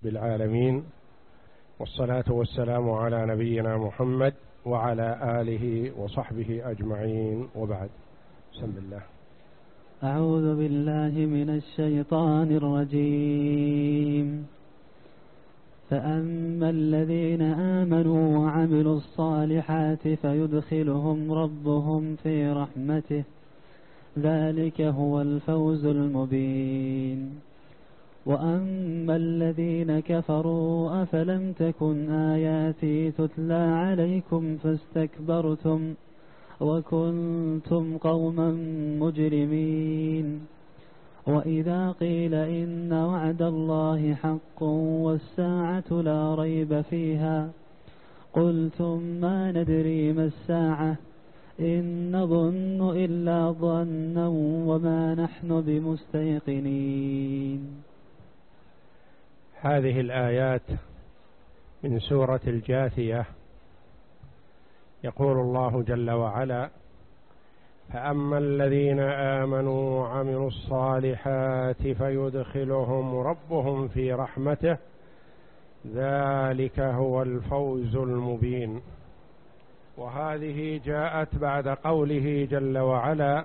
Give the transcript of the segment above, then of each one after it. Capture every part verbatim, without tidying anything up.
رب العالمين، والصلاة والسلام على نبينا محمد وعلى آله وصحبه أجمعين، وبعد. بسم الله. أعوذ بالله من الشيطان الرجيم. فأما الذين آمنوا وعملوا الصالحات فيدخلهم ربهم في رحمته، ذلك هو الفوز المبين. وأما الذين كفروا أفلم تكن آياتي تتلى عليكم فاستكبرتم وكنتم قوما مجرمين. وإذا قيل إن وعد الله حق والساعة لا ريب فيها قلتم ما ندري ما الساعة إن نظن إلا ظنا وما نحن بمستيقنين. هذه الآيات من سورة الجاثية. يقول الله جل وعلا: فأما الذين آمنوا وعملوا الصالحات فيدخلهم ربهم في رحمته، ذلك هو الفوز المبين. وهذه جاءت بعد قوله جل وعلا: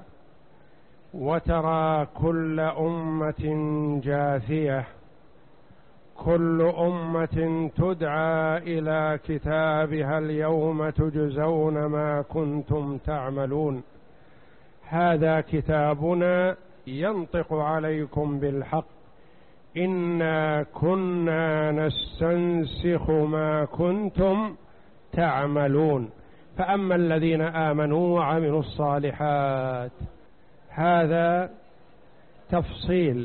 وترى كل أمة جاثية، كل أمة تدعى إلى كتابها اليوم تجزون ما كنتم تعملون، هذا كتابنا ينطق عليكم بالحق إنا كنا نستنسخ ما كنتم تعملون. فأما الذين آمنوا وعملوا الصالحات، هذا تفصيل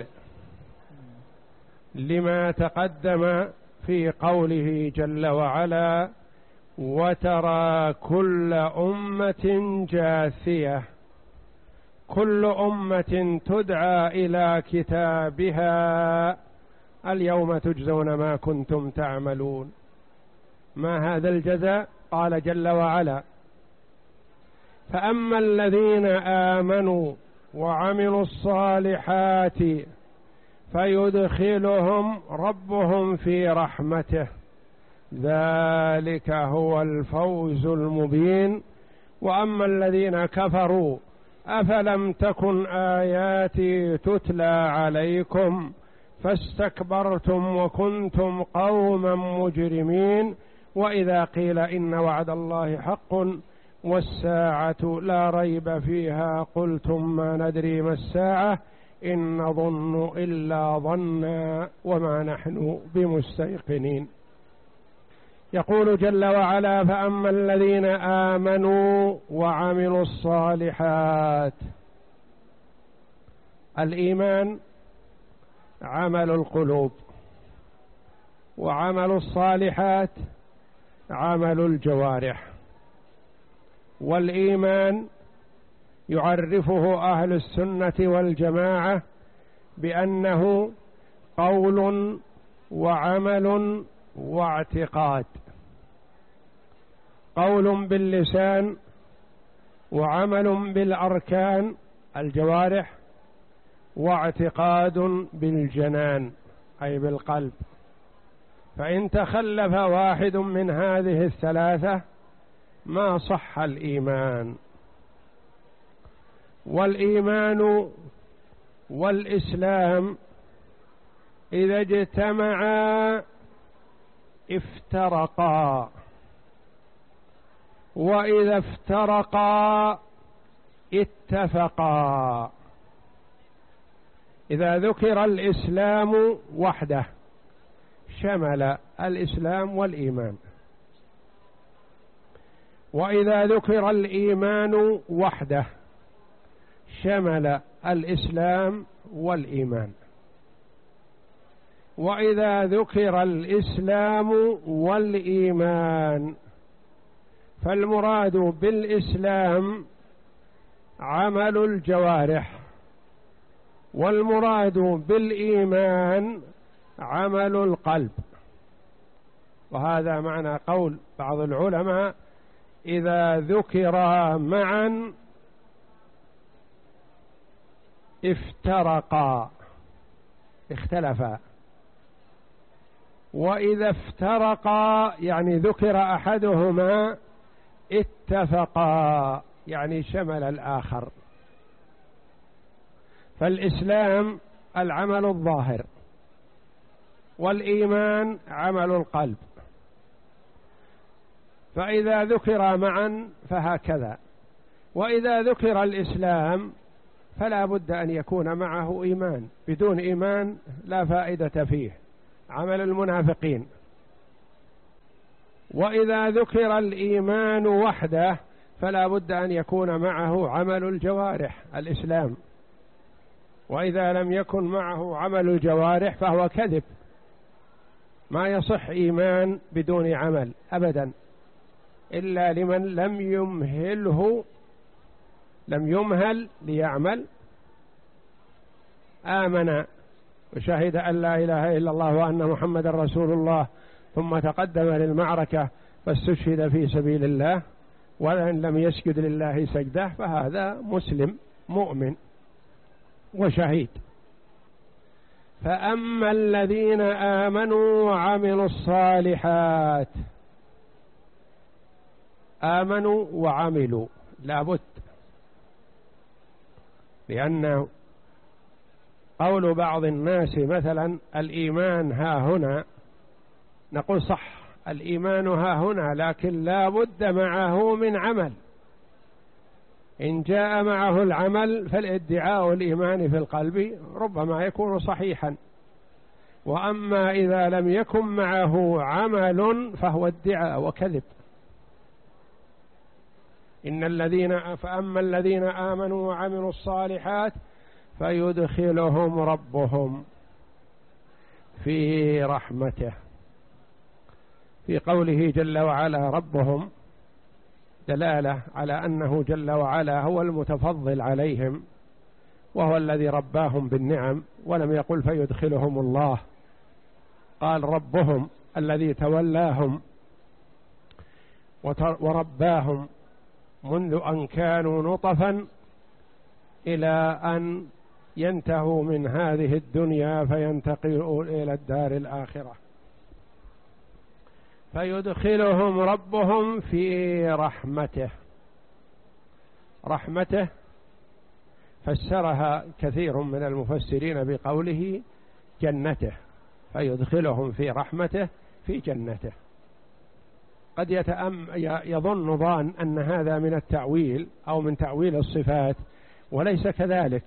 لما تقدم في قوله جل وعلا: وترى كل أمة جاثية، كل أمة تدعى إلى كتابها اليوم تجزون ما كنتم تعملون. ما هذا الجزاء؟ قال جل وعلا: فأما الذين آمنوا وعملوا الصالحات فيدخلهم ربهم في رحمته، ذلك هو الفوز المبين. وأما الذين كفروا أفلم تكن آياتي تتلى عليكم فاستكبرتم وكنتم قوما مجرمين. وإذا قيل إن وعد الله حق والساعة لا ريب فيها قلتم ما ندري ما الساعة إن نظن إلا ظنا وما نحن بمستيقنين. يقول جل وعلا: فأما الذين آمنوا وعملوا الصالحات. الإيمان عمل القلوب، وعمل الصالحات عمل الجوارح. والإيمان يعرفه أهل السنة والجماعة بأنه قول وعمل واعتقاد، قول باللسان وعمل بالأركان الجوارح، واعتقاد بالجنان أي بالقلب. فإن تخلف واحد من هذه الثلاثة ما صح الإيمان. والإيمان والإسلام إذا اجتمعا افترقا، وإذا افترقا اتفقا. إذا ذكر الإسلام وحده شمل الإسلام والإيمان، وإذا ذكر الإيمان وحده شمل الإسلام والإيمان، وإذا ذكر الإسلام والإيمان فالمراد بالإسلام عمل الجوارح، والمراد بالإيمان عمل القلب. وهذا معنى قول بعض العلماء: إذا ذكرا معا افترقا، اختلفا. وإذا افترقا يعني ذكر أحدهما اتفقا يعني شمل الآخر. فالإسلام العمل الظاهر، والإيمان عمل القلب، فإذا ذكر معا فهكذا. وإذا ذكر الإسلام فلا بد أن يكون معه إيمان، بدون إيمان لا فائدة فيه، عمل المنافقين. وإذا ذكر الإيمان وحده فلا بد أن يكون معه عمل الجوارح الإسلام، وإذا لم يكن معه عمل الجوارح فهو كذب. ما يصح إيمان بدون عمل أبدا، إلا لمن لم يمهله لم يمهل ليعمل. آمن وشهد أن لا إله إلا الله وأن محمد رسول الله ثم تقدم للمعركة فاستشهد في سبيل الله وإن لم يسجد لله سجده فهذا مسلم مؤمن وشهيد. فأما الذين آمنوا وعملوا الصالحات، آمنوا وعملوا لابد، لأن قول بعض الناس مثلا الإيمان ها هنا، نقول صح الإيمان ها هنا، لكن لا بد معه من عمل. إن جاء معه العمل فالادعاء الإيمان في القلب ربما يكون صحيحا، وأما إذا لم يكن معه عمل فهو ادعاء وكذب. إن الذين فأما الذين آمنوا وعملوا الصالحات فيدخلهم ربهم في رحمته. في قوله جل وعلا ربهم دلالة على أنه جل وعلا هو المتفضل عليهم وهو الذي رباهم بالنعم، ولم يقل فيدخلهم الله، قال ربهم الذي تولاهم ورباهم منذ أن كانوا نطفا إلى أن ينتهوا من هذه الدنيا فينتقلوا إلى الدار الآخرة. فيدخلهم ربهم في رحمته. رحمته فسرها كثير من المفسرين بقوله جنته، فيدخلهم في رحمته في جنته. قد يتأم يظن ظان أن هذا من التأويل أو من تأويل الصفات، وليس كذلك،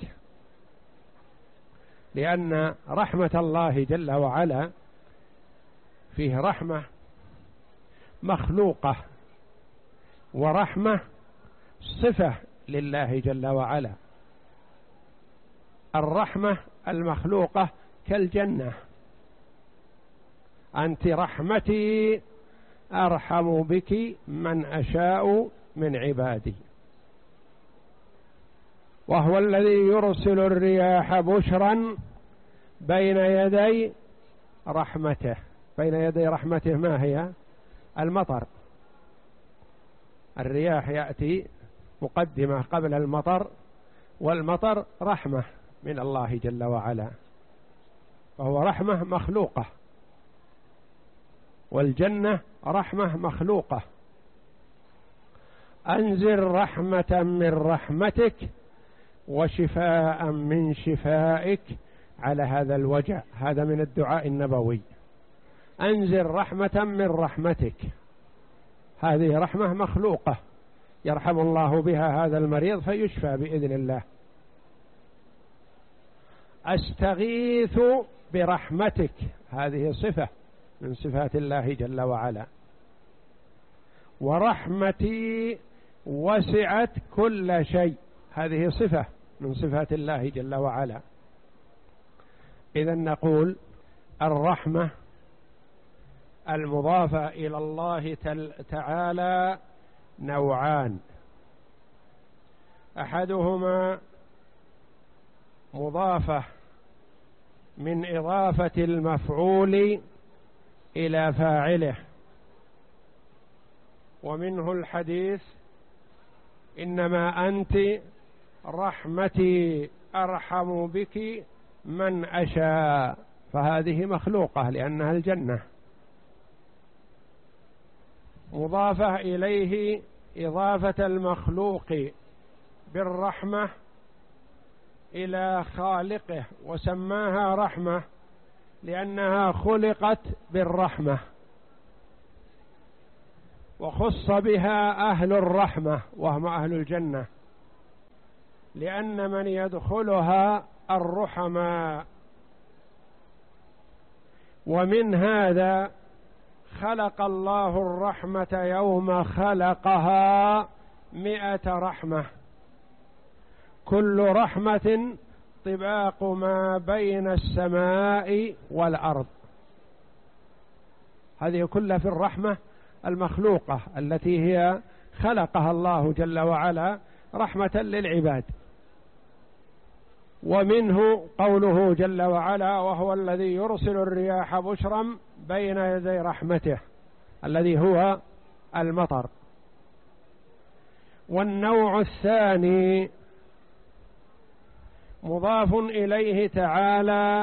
لأن رحمة الله جل وعلا فيه رحمة مخلوقة ورحمة صفة لله جل وعلا. الرحمة المخلوقة كالجنة، أنت رحمتي أرحم بك من أشاء من عبادي، وهو الذي يرسل الرياح بشرا بين يدي رحمته. بين يدي رحمته ما هي؟ المطر. الرياح يأتي مقدمة قبل المطر، والمطر رحمة من الله جل وعلا، فهو رحمة مخلوقة، والجنة رحمة مخلوقة. أنزل رحمة من رحمتك وشفاء من شفائك على هذا الوجع. هذا من الدعاء النبوي، أنزل رحمة من رحمتك. هذه رحمة مخلوقة يرحم الله بها هذا المريض فيشفى بإذن الله. أستغيث برحمتك، هذه صفة من صفات الله جل وعلا. ورحمتي وسعت كل شيء، هذه صفة من صفات الله جل وعلا. إذن نقول الرحمة المضافة إلى الله تعالى نوعان، أحدهما مضافة من إضافة المفعول إلى فاعله، ومنه الحديث إنما أنت رحمتي أرحم بك من أشاء، فهذه مخلوقة لأنها الجنة مضافة إليه إضافة المخلوق بالرحمة إلى خالقه، وسماها رحمة لأنها خلقت بالرحمة، وخص بها أهل الرحمة وهم أهل الجنة، لأن من يدخلها الرحماء. ومن هذا خلق الله الرحمة يوم خلقها مئة رحمة، كل رحمة طباق ما بين السماء والأرض. هذه كلها في الرحمة المخلوقة التي هي خلقها الله جل وعلا رحمة للعباد. ومنه قوله جل وعلا: وهو الذي يرسل الرياح بشرا بين يدي رحمته، الذي هو المطر. والنوع الثاني مضاف إليه تعالى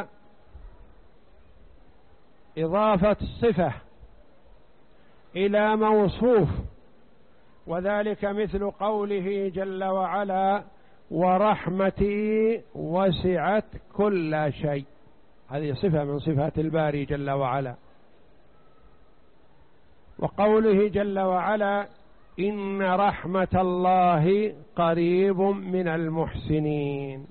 إضافة الصفة إلى موصوف، وذلك مثل قوله جل وعلا: ورحمتي وسعت كل شيء. هذه صفة من صفات الباري جل وعلا. وقوله جل وعلا: إن رحمة الله قريب من المحسنين.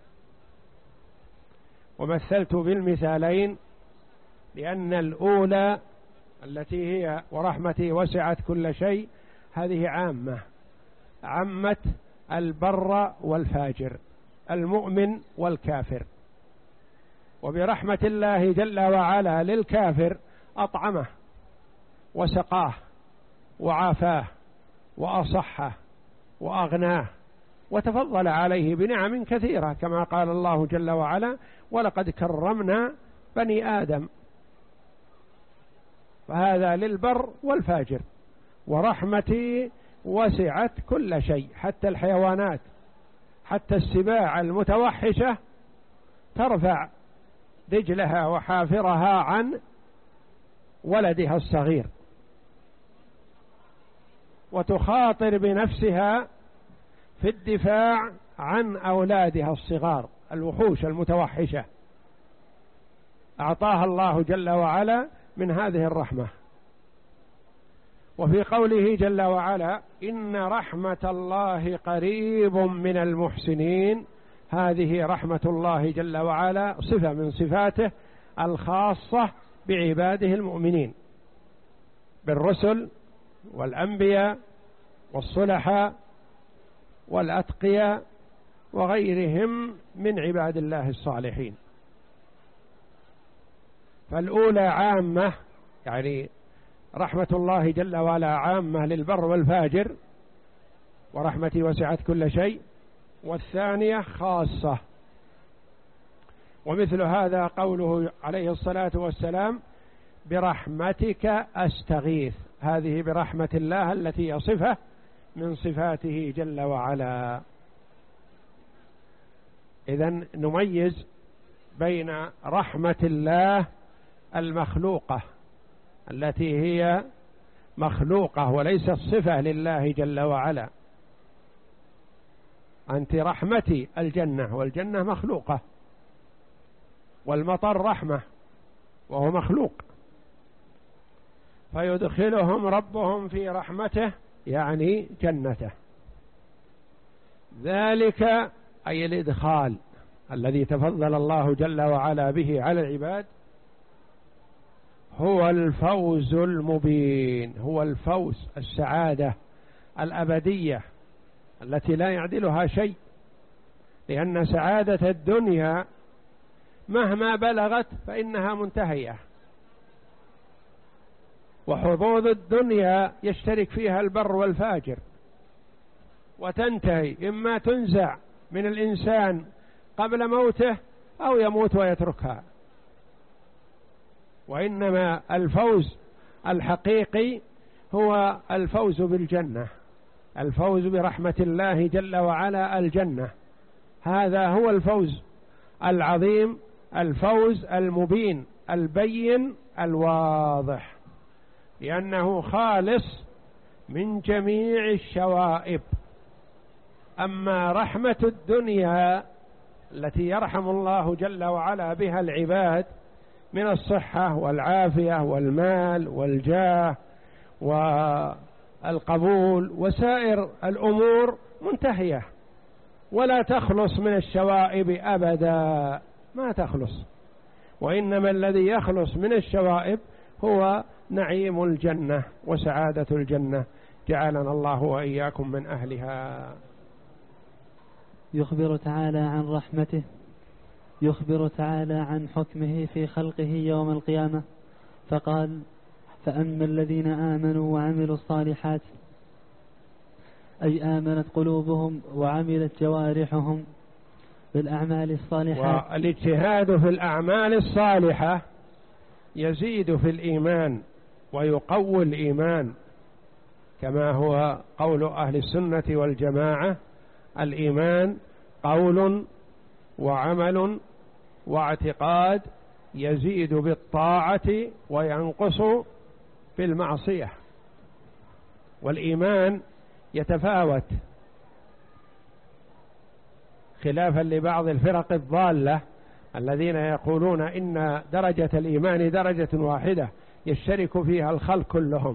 ومثلت بالمثالين لأن الأولى التي هي ورحمتي وسعت كل شيء هذه عامة، عمت البر والفاجر، المؤمن والكافر. وبرحمة الله جل وعلا للكافر أطعمه وسقاه وعافاه وأصحه وأغناه وتفضل عليه بنعم كثيرة، كما قال الله جل وعلا: ولقد كرمنا بني آدم. فهذا للبر والفاجر. ورحمتي وسعت كل شيء، حتى الحيوانات، حتى السباع المتوحشة ترفع رجلها وحافرها عن ولدها الصغير، وتخاطر بنفسها في الدفاع عن أولادها الصغار، الوحوش المتوحشة. أعطاها الله جل وعلا من هذه الرحمة. وفي قوله جل وعلا: إن رحمة الله قريب من المحسنين، هذه رحمة الله جل وعلا صفة من صفاته الخاصة بعباده المؤمنين، بالرسل والأنبياء والصلحاء والأتقياء وغيرهم من عباد الله الصالحين. فالأولى عامة، يعني رحمة الله جل وعلا عامة للبر والفاجر، ورحمتي وسعت كل شيء. والثانية خاصة. ومثل هذا قوله عليه الصلاة والسلام: برحمتك أستغيث. هذه برحمة الله التي يصفه من صفاته جل وعلا. إذن نميز بين رحمة الله المخلوقة التي هي مخلوقة وليست صفة لله جل وعلا. أنت رحمتي الجنة، والجنة مخلوقة، والمطر رحمة وهو مخلوق، فيدخلهم ربهم في رحمته يعني جنته. ذلك أي الإدخال الذي تفضل الله جل وعلا به على العباد هو الفوز المبين، هو الفوز، السعادة الأبدية التي لا يعدلها شيء. لأن سعادة الدنيا مهما بلغت فإنها منتهية، وحظوظ الدنيا يشترك فيها البر والفاجر، وتنتهي، إما تنزع من الإنسان قبل موته أو يموت ويتركها. وإنما الفوز الحقيقي هو الفوز بالجنة، الفوز برحمة الله جل وعلا الجنة. هذا هو الفوز العظيم، الفوز المبين البين الواضح. لأنه خالص من جميع الشوائب. أما رحمة الدنيا التي يرحم الله جل وعلا بها العباد من الصحة والعافية والمال والجاه والقبول وسائر الأمور منتهية، ولا تخلص من الشوائب أبدا، ما تخلص. وإنما الذي يخلص من الشوائب هو نعيم الجنة وسعادة الجنة، جعلنا الله وإياكم من أهلها. يخبر تعالى عن رحمته، يخبر تعالى عن حكمه في خلقه يوم القيامة، فقال: فأما الذين آمنوا وعملوا الصالحات، أي آمنت قلوبهم وعملت جوارحهم بالأعمال الصالحات. والاجتهاد في الأعمال الصالحة يزيد في الإيمان ويقوي الإيمان، كما هو قول أهل السنة والجماعة: الإيمان قول وعمل واعتقاد، يزيد بالطاعة وينقص بالمعصية. والإيمان يتفاوت خلافا لبعض الفرق الضالة الذين يقولون إن درجة الإيمان درجة واحدة يشترك فيها الخلق كلهم.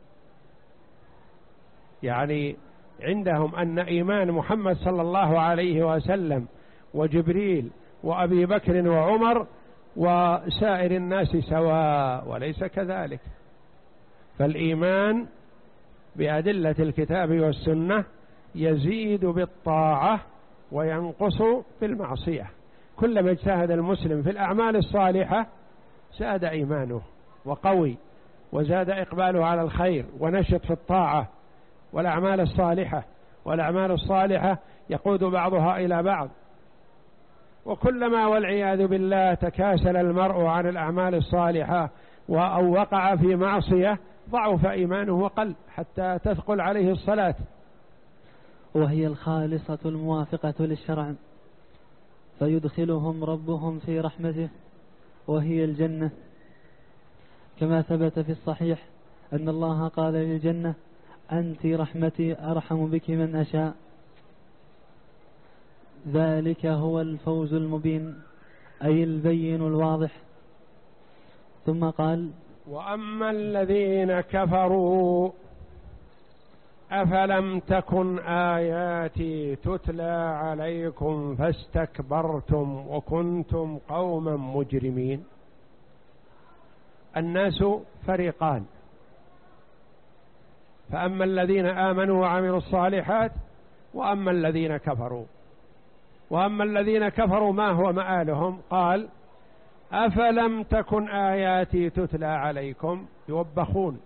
يعني عندهم أن إيمان محمد صلى الله عليه وسلم وجبريل وأبي بكر وعمر وسائر الناس سواء، وليس كذلك. فالإيمان بأدلة الكتاب والسنة يزيد بالطاعة وينقص بالمعصية. كلما اجتهد المسلم في الأعمال الصالحة زاد إيمانه وقوي، وزاد إقباله على الخير ونشط في الطاعة والأعمال الصالحة. والأعمال الصالحة يقود بعضها إلى بعض، وكلما والعياذ بالله تكاسل المرء عن الأعمال الصالحة أو وقع في معصية ضعف إيمانه وقل حتى تثقل عليه الصلاة. وهي الخالصة الموافقة للشرع، فيدخلهم ربهم في رحمته وهي الجنة، كما ثبت في الصحيح أن الله قال للجنة: أنت رحمتي أرحم بك من أشاء. ذلك هو الفوز المبين، أي البين الواضح. ثم قال: وأما الذين كفروا أفلم تكن آياتي تتلى عليكم فاستكبرتم وكنتم قوما مجرمين. الناس فريقان: فأما الذين آمنوا وعملوا الصالحات، وأما الذين كفروا. وأما الذين كفروا ما هو مآلهم؟ قال: أفلم تكن آياتي تتلى عليكم، يوبخون،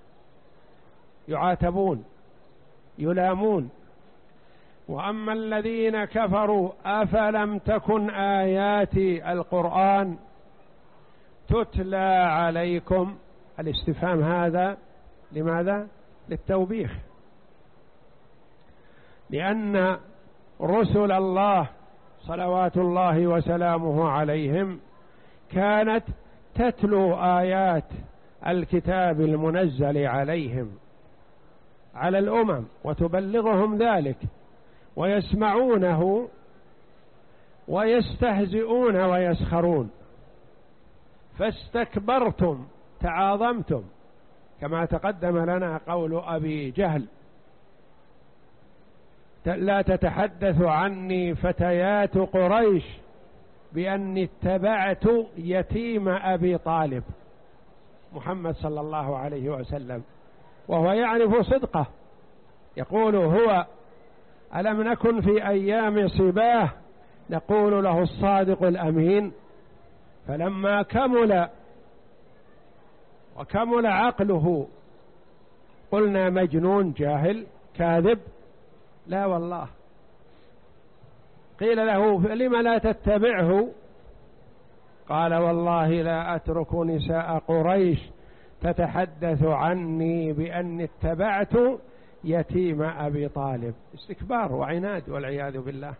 يعاتبون، يلامون. وأما الذين كفروا أفلم تكن آياتي القرآن تتلى عليكم. الاستفهام هذا لماذا؟ للتوبيخ، لأن رسل الله صلوات الله وسلامه عليهم كانت تتلو آيات الكتاب المنزل عليهم على الأمم وتبلغهم ذلك، ويسمعونه ويستهزئون ويسخرون. فاستكبرتم، تعاظمتم، كما تقدم لنا قول أبي جهل: لا تتحدث عني فتيات قريش بأني اتبعت يتيم أبي طالب، محمد صلى الله عليه وسلم، وهو يعرف صدقه. يقول هو: ألم نكن في أيام صباه نقول له الصادق الأمين، فلما كمل وكمل عقله قلنا مجنون جاهل كاذب. لا والله. قيل له: لم لا تتبعه؟ قال: والله لا أترك نساء قريش تتحدث عني بأني اتبعت يتيم أبي طالب. استكبار وعناد والعياذ بالله.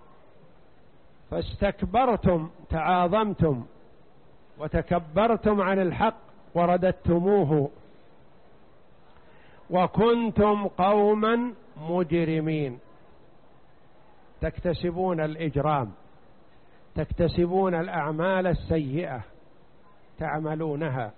فاستكبرتم، تعاظمتم وتكبرتم عن الحق ورددتموه وكنتم قوما مجرمين، تكتسبون الإجرام، تكتسبون الأعمال السيئة تعملونها.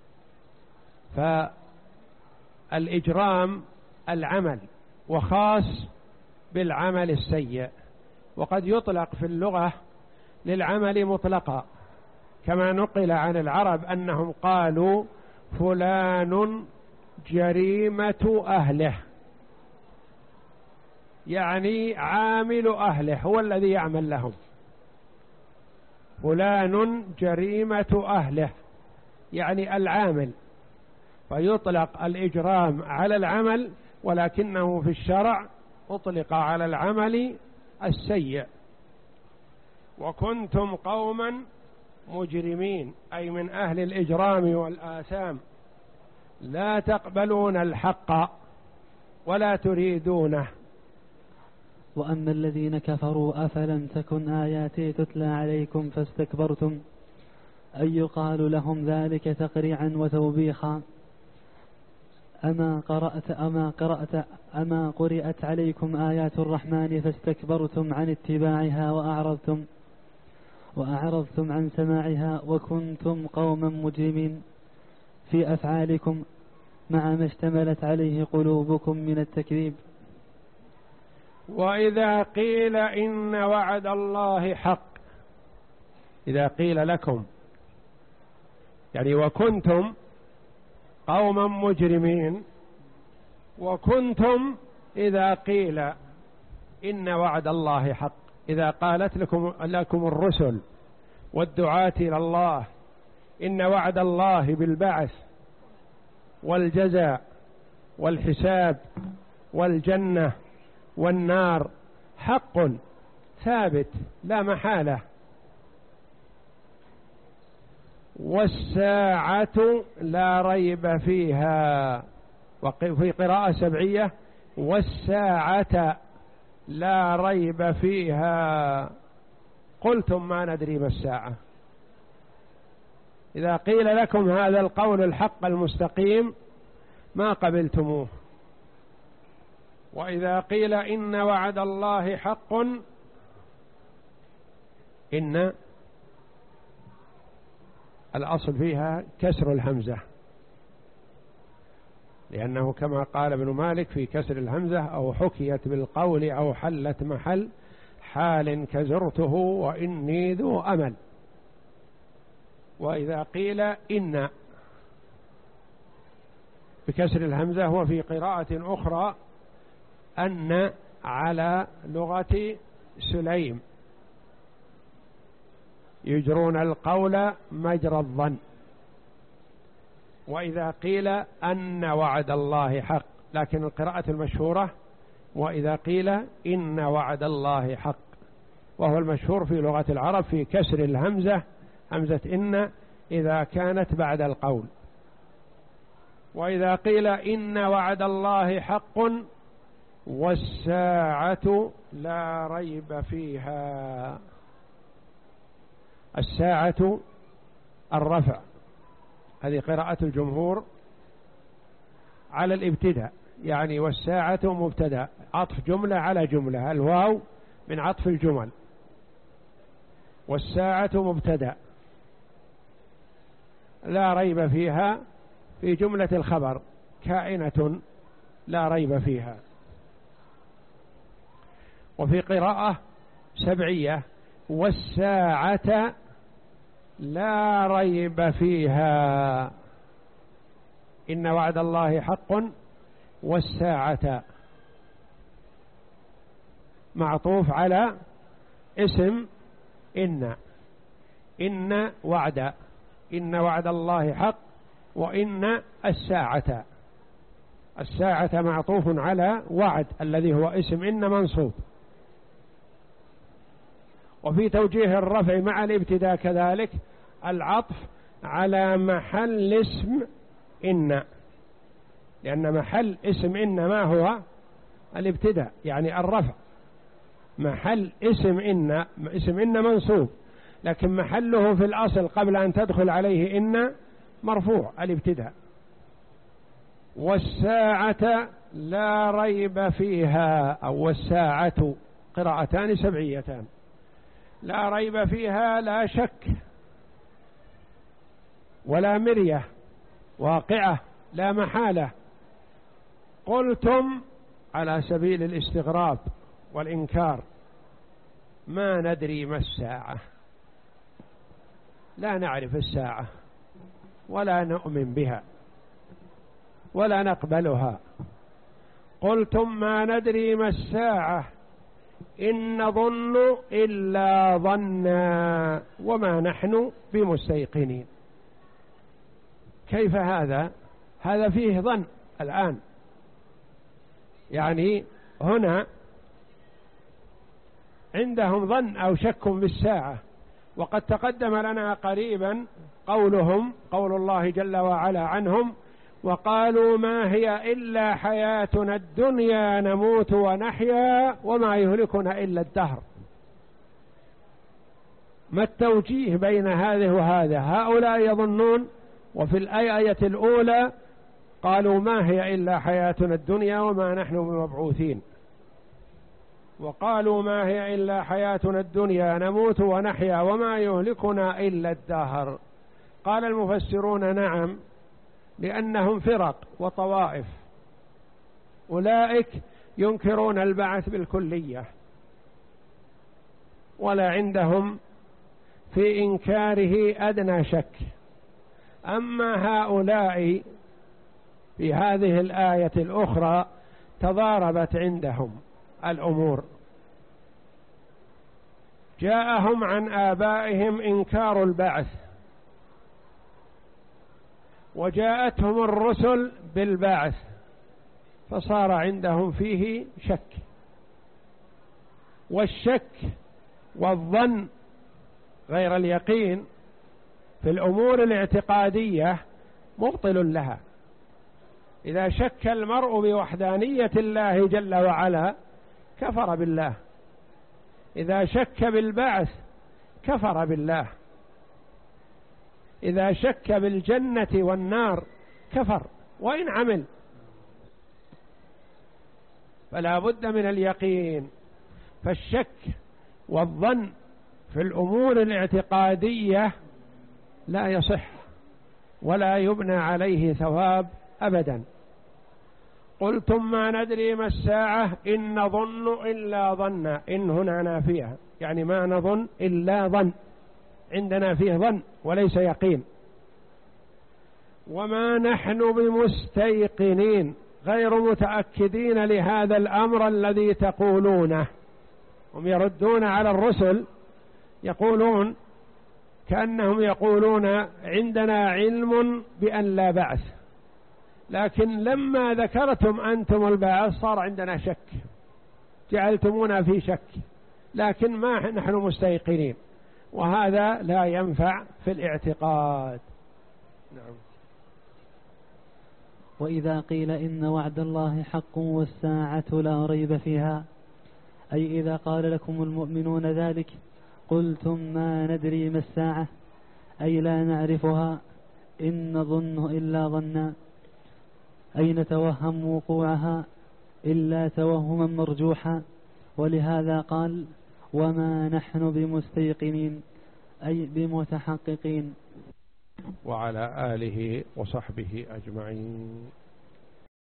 فالإجرام العمل، وخاص بالعمل السيء، وقد يطلق في اللغة للعمل مطلقا، كما نقل عن العرب أنهم قالوا فلان جريمة أهله، يعني عامل أهله هو الذي يعمل لهم. فلان جريمة أهله يعني العامل، فيطلق الإجرام على العمل، ولكنه في الشرع أطلق على العمل السيء. وكنتم قوما مجرمين أي من أهل الإجرام والآثام، لا تقبلون الحق ولا تريدونه. وأما الذين كفروا أفلم تكن آياتي تتلى عليكم فاستكبرتم أن يقال لهم ذلك تقريعا وتوبيخا أما قرأت أما قرأت أما قرأت عليكم آيات الرحمن فاستكبرتم عن اتباعها وأعرضتم وأعرضتم عن سماعها وكنتم قوما مجرمين في أفعالكم مع ما اشتملت عليه قلوبكم من التكذيب. وإذا قيل إن وعد الله حق، إذا قيل لكم يعني وكنتم قوما مجرمين، وكنتم إذا قيل إن وعد الله حق، إذا قالت لكم, لكم الرسل والدعاة إلى الله إن وعد الله بالبعث والجزاء والحساب والجنة والنار حق ثابت لا محالة، والساعة لا ريب فيها، وفي قراءة سبعية والساعة لا ريب فيها، قلتم ما ندري ما الساعة. إذا قيل لكم هذا القول الحق المستقيم ما قبلتموه. وإذا قيل إن وعد الله حق، إن الأصل فيها كسر الهمزة، لأنه كما قال ابن مالك في كسر الهمزة أو حكيت بالقول أو حلت محل حال كزرته وإني ذو أمل. وإذا قيل إن بكسر الهمزة، وفي قراءة أخرى أن على لغة سليم يجرون القول مجرى الظن. وإذا قيل أن وعد الله حق، لكن القراءة المشهورة وإذا قيل إن وعد الله حق، وهو المشهور في لغة العرب في كسر الهمزة، همزة إن إذا كانت بعد القول. وإذا قيل إن وعد الله حق والساعة لا ريب فيها، الساعة الرفع، هذه قراءة الجمهور على الابتداء، يعني والساعة مبتدأ، عطف جملة على جملة، الواو من عطف الجمل، والساعة مبتدأ لا ريب فيها في جملة الخبر كائنة لا ريب فيها. وفي قراءة سبعية والساعة لا ريب فيها، إن وعد الله حق والساعة معطوف على اسم إن، إن وعد، إن وعد الله حق، وإن الساعة، الساعة معطوف على وعد الذي هو اسم إن منصوب. وفي توجيه الرفع مع الابتداء كذلك العطف على محل اسم إن، لأن محل اسم إن ما هو الابتداء يعني الرفع، محل اسم إن، اسم إن منصوب، لكن محله في الأصل قبل أن تدخل عليه إن مرفوع الابتداء. والساعة لا ريب فيها، أو الساعة، قراءتان سبعيتان، لا ريب فيها، لا شك ولا مرية، واقعة لا محالة. قلتم على سبيل الاستغراب والإنكار: ما ندري ما الساعة، لا نعرف الساعة ولا نؤمن بها ولا نقبلها. قلتم ما ندري ما الساعة إن نظن إلا ظنا وما نحن بمستيقنين. كيف هذا؟ هذا فيه ظن الآن، يعني هنا عندهم ظن أو شك بالساعة. وقد تقدم لنا قريبا قولهم، قول الله جل وعلا عنهم: وقالوا ما هي إلا حياتنا الدنيا نموت ونحيا وما يهلكنا إلا الدهر. ما التوجيه بين هذه وهذا؟ هؤلاء يظنون، وفي الآية الأولى قالوا ما هي إلا حياتنا الدنيا وما نحن بمبعوثين، وقالوا ما هي إلا حياتنا الدنيا نموت ونحيا وما يهلكنا إلا الدهر. قال المفسرون: نعم، لأنهم فرق وطوائف. أولئك ينكرون البعث بالكلية ولا عندهم في إنكاره أدنى شك. أما هؤلاء في هذه الآية الأخرى تضاربت عندهم الأمور. جاءهم عن آبائهم إنكار البعث، وجاءتهم الرسل بالبعث، فصار عندهم فيه شك. والشك والظن غير اليقين في الأمور الاعتقادية مبطل لها. إذا شك المرء بوحدانية الله جل وعلا كفر بالله، إذا شك بالبعث كفر بالله، إذا شك بالجنة والنار كفر وإن عمل. فلا بد من اليقين. فالشك والظن في الأمور الاعتقادية لا يصح ولا يبنى عليه ثواب أبدا. قلتم ما ندري ما الساعة إن نظن إلا ظنا. إن هنا نافية، يعني ما نظن إلا ظن، عندنا فيه ظن وليس يقين. وما نحن بمستيقنين، غير متأكدين لهذا الأمر الذي تقولونه. هم يردون على الرسل، يقولون كأنهم يقولون عندنا علم بأن لا بعث، لكن لما ذكرتم أنتم البعث صار عندنا شك، جعلتمونا في شك، لكن ما نحن مستيقنين، وهذا لا ينفع في الاعتقاد. نعم. وإذا قيل إن وعد الله حق والساعة لا ريب فيها، أي إذا قال لكم المؤمنون ذلك قلتم ما ندري ما الساعة، أي لا نعرفها، إن نظن إلا ظنا، أي نتوهم وقوعها إلا توهما مرجوحا. ولهذا قال وما نحن بمستيقنين، أي بمتحققين. وعلى آله وصحبه أجمعين.